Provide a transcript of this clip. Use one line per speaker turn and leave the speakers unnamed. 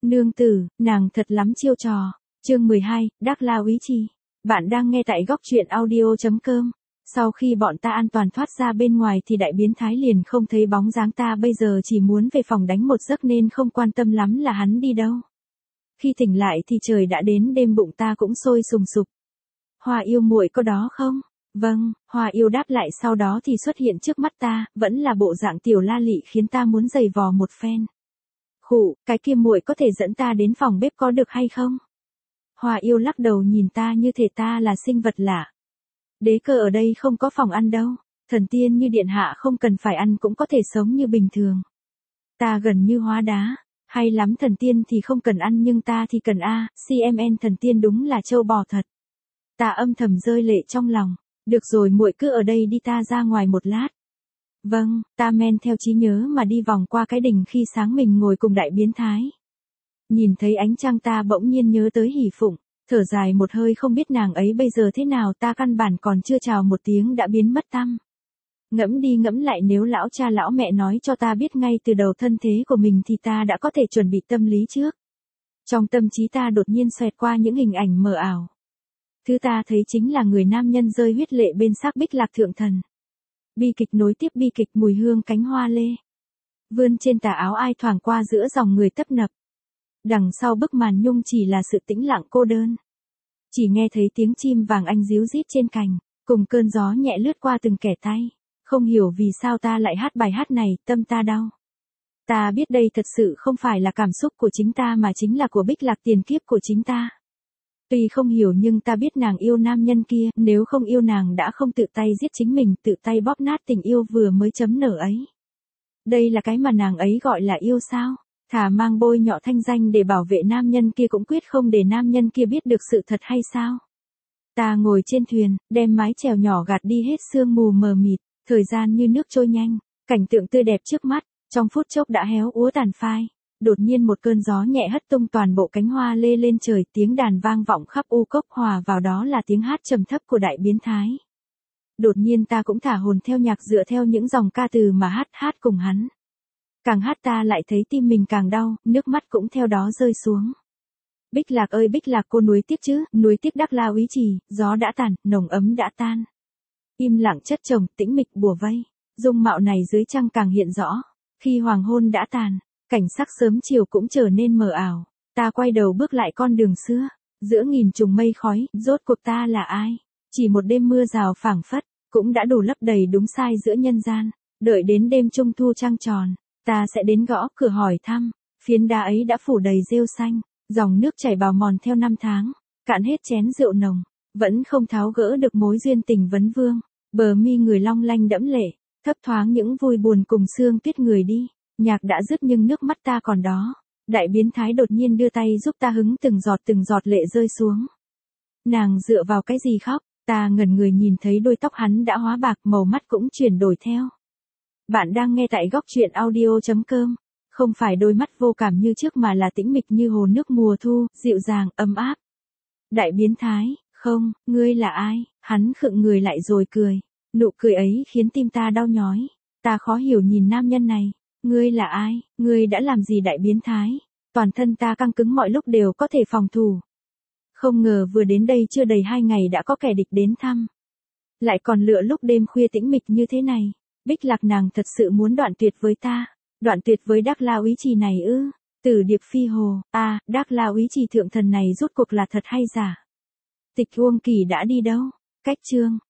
Nương tử, nàng thật lắm chiêu trò. Chương 12, Đắc La Úy Trì. Bạn đang nghe tại góc truyện audio.com. Sau khi bọn ta an toàn thoát ra bên ngoài thì đại biến thái liền không thấy bóng dáng ta, bây giờ chỉ muốn về phòng đánh một giấc nên không quan tâm lắm là hắn đi đâu. Khi tỉnh lại thì trời đã đến đêm, bụng ta cũng sôi sùng sục. Hoa yêu muội có đó không? Vâng, Hoa yêu đáp lại, sau đó thì xuất hiện trước mắt ta, vẫn là bộ dạng tiểu la lị khiến ta muốn giày vò một phen. Khụ, cái kia muội có thể dẫn ta đến phòng bếp có được hay không? Hoa yêu lắc đầu nhìn ta như thể ta là sinh vật lạ. Đế cơ ở đây không có phòng ăn đâu, thần tiên như điện hạ không cần phải ăn cũng có thể sống như bình thường. Ta gần như hóa đá, hay lắm, thần tiên thì không cần ăn nhưng ta thì cần a, CMN thần tiên đúng là trâu bò thật. Ta âm thầm rơi lệ trong lòng, được rồi muội cứ ở đây đi, ta ra ngoài một lát. Vâng, ta men theo trí nhớ mà đi vòng qua cái đình khi sáng mình ngồi cùng đại biến thái. Nhìn thấy ánh trăng ta bỗng nhiên nhớ tới Hỉ Phụng, thở dài một hơi, không biết nàng ấy bây giờ thế nào, ta căn bản còn chưa chào một tiếng đã biến mất tăm. Ngẫm đi ngẫm lại, nếu lão cha lão mẹ nói cho ta biết ngay từ đầu thân thế của mình thì ta đã có thể chuẩn bị tâm lý trước. Trong tâm trí ta đột nhiên xoẹt qua những hình ảnh mờ ảo. Thứ ta thấy chính là người nam nhân rơi huyết lệ bên xác Bích Lạc thượng thần. Bi kịch nối tiếp bi kịch, mùi hương cánh hoa lê vươn trên tà áo ai thoảng qua giữa dòng người tấp nập. Đằng sau bức màn nhung chỉ là sự tĩnh lặng cô đơn. Chỉ nghe thấy tiếng chim vàng anh ríu rít trên cành, cùng cơn gió nhẹ lướt qua từng kẻ tay. Không hiểu vì sao ta lại hát bài hát này, tâm ta đau. Ta biết đây thật sự không phải là cảm xúc của chính ta mà chính là của Bích Lạc, tiền kiếp của chính ta. Tuy không hiểu nhưng ta biết nàng yêu nam nhân kia, nếu không yêu nàng đã không tự tay giết chính mình, tự tay bóp nát tình yêu vừa mới chấm nở ấy. Đây là cái mà nàng ấy gọi là yêu sao? Thà mang bôi nhọ thanh danh để bảo vệ nam nhân kia cũng quyết không để nam nhân kia biết được sự thật hay sao? Ta ngồi trên thuyền, đem mái chèo nhỏ gạt đi hết sương mù mờ mịt, thời gian như nước trôi nhanh, cảnh tượng tươi đẹp trước mắt, trong phút chốc đã héo úa tàn phai. Đột nhiên một cơn gió nhẹ hất tung toàn bộ cánh hoa lê lên trời, tiếng đàn vang vọng khắp u cốc, hòa vào đó là tiếng hát trầm thấp của đại biến thái. Đột nhiên ta cũng thả hồn theo nhạc, dựa theo những dòng ca từ mà hát cùng hắn. Càng hát ta lại thấy tim mình càng đau, nước mắt cũng theo đó rơi xuống. Bích Lạc ơi Bích Lạc, cô nuối tiếc chứ, nuối tiếc Đắc La Úy Trì, gió đã tàn, nồng ấm đã tan. Im lặng chất chồng, tĩnh mịch bủa vây, dung mạo này dưới trăng càng hiện rõ. Khi hoàng hôn đã tàn, cảnh sắc sớm chiều cũng trở nên mờ ảo. Ta quay đầu bước lại con đường xưa, giữa nghìn trùng mây khói, rốt cuộc ta là ai? Chỉ một đêm mưa rào phảng phất, cũng đã đủ lấp đầy đúng sai giữa nhân gian. Đợi đến đêm trung thu trăng tròn, ta sẽ đến gõ cửa hỏi thăm. Phiến đá ấy đã phủ đầy rêu xanh, dòng nước chảy bào mòn theo năm tháng, cạn hết chén rượu nồng, vẫn không tháo gỡ được mối duyên tình vấn vương. Bờ mi người long lanh đẫm lệ, thấp thoáng những vui buồn cùng sương tuyết người đi. Nhạc đã dứt nhưng nước mắt ta còn đó. Đại biến thái đột nhiên đưa tay giúp ta hứng từng giọt lệ rơi xuống. Nàng dựa vào cái gì khóc? Ta ngẩn người nhìn thấy đôi tóc hắn đã hóa bạc, màu mắt cũng chuyển đổi theo. Bạn đang nghe tại góc truyện audio.com. Không phải đôi mắt vô cảm như trước mà là tĩnh mịch như hồ nước mùa thu, dịu dàng, ấm áp. Đại biến thái, không, ngươi là ai? Hắn khựng người lại rồi cười. Nụ cười ấy khiến tim ta đau nhói. Ta khó hiểu nhìn nam nhân này. Ngươi là ai? Ngươi đã làm gì đại biến thái? Toàn thân ta căng cứng, mọi lúc đều có thể phòng thủ. Không ngờ vừa đến đây chưa đầy 2 ngày đã có kẻ địch đến thăm. Lại còn lựa lúc đêm khuya tĩnh mịch như thế này. Bích Lạc nàng thật sự muốn đoạn tuyệt với ta. Đoạn tuyệt với Đắc La Úy Trì này ư? Tử điệp phi hồ, Đắc La Úy Trì thượng thần này rốt cuộc là thật hay giả? Tịch Uông Kỳ đã đi đâu? Cách chương